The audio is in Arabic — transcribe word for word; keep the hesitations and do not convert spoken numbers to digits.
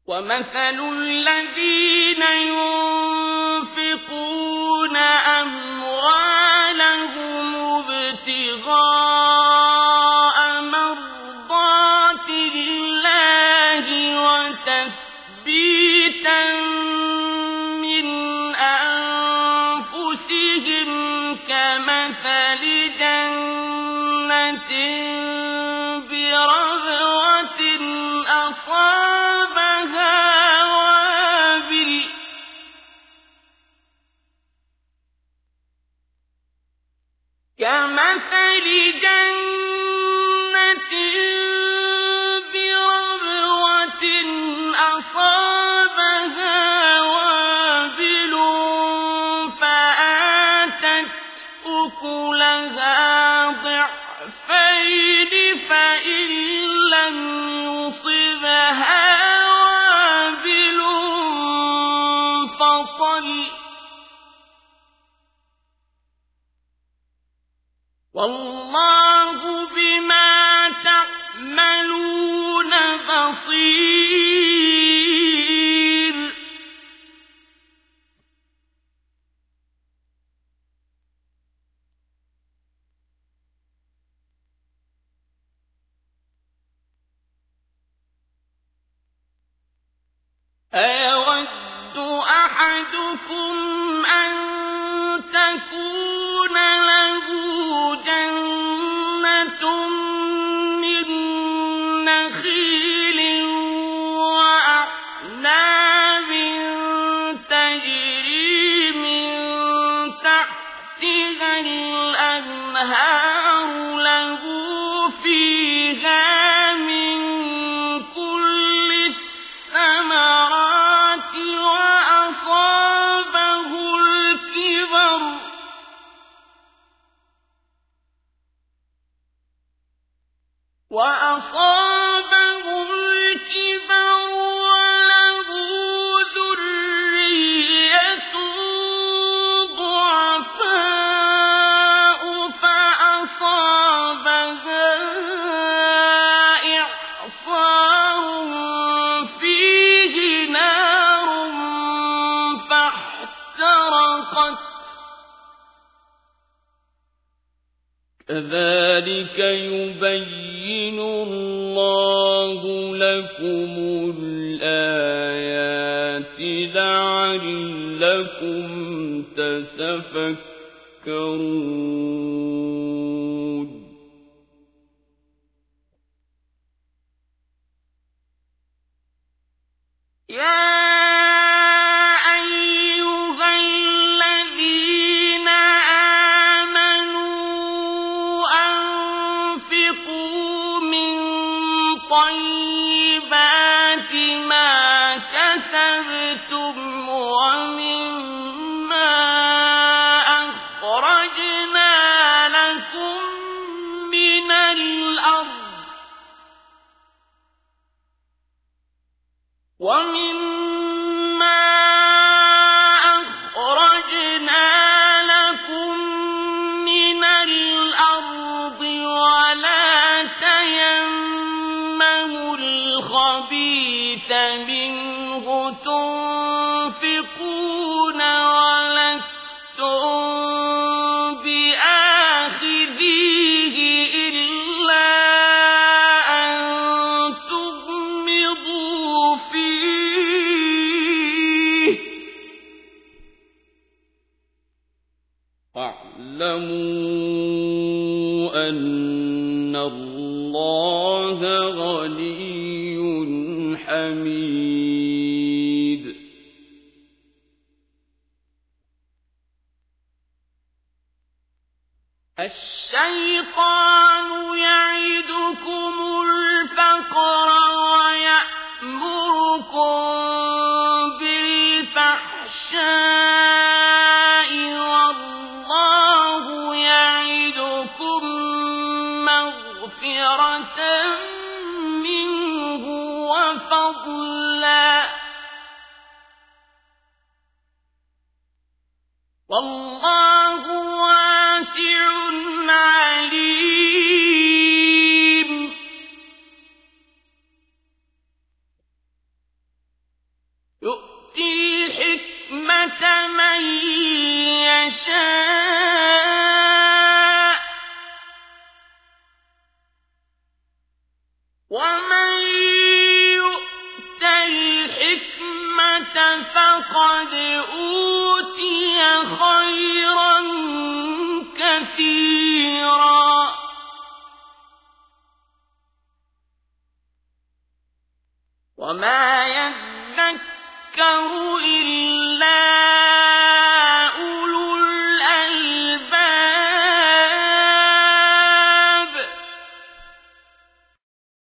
ومثل الذين ينفقون أموالهم ابتغاء مرضات الله وتثبيتا من أنفسهم كمثل جنة بربوة أصابها وابل كمثل جنة بربوة أصابها وابل فآتت أكلها ضعفين فإن لم يصبها وابل فطل والله بما تعملون بصير. أيود أحدكم أن تكون له جنة من نخيل وأعناب تجري من تحتها الأنهار له فيها من كل الثمرات وأصابه الكبر وأصابه الكبر وله ذرية ضعفاء فأصابها إعصار فيه نار فاحترقت كذلك يبين الله لكم الآيات لعلكم تتفكرون. يا طيبات ما كسبتم ومما أخرجنا لكم من الأرض ومما أخرجنا لكم من الأرض ولا تيمموا الخبيث منه تنفقون ولستم بآخذيه إلا أن تغمضوا فيه واعلموا أن الله غني حميد. الشيطان يعدكم الفقر ويأمركم بالفحشاء والله يعدكم مغفرة منه وفضلا والله واسع عليم. يشاء ومن يؤت الحكمة فقد أوتي خيرا كثيرا وما يذكر إلا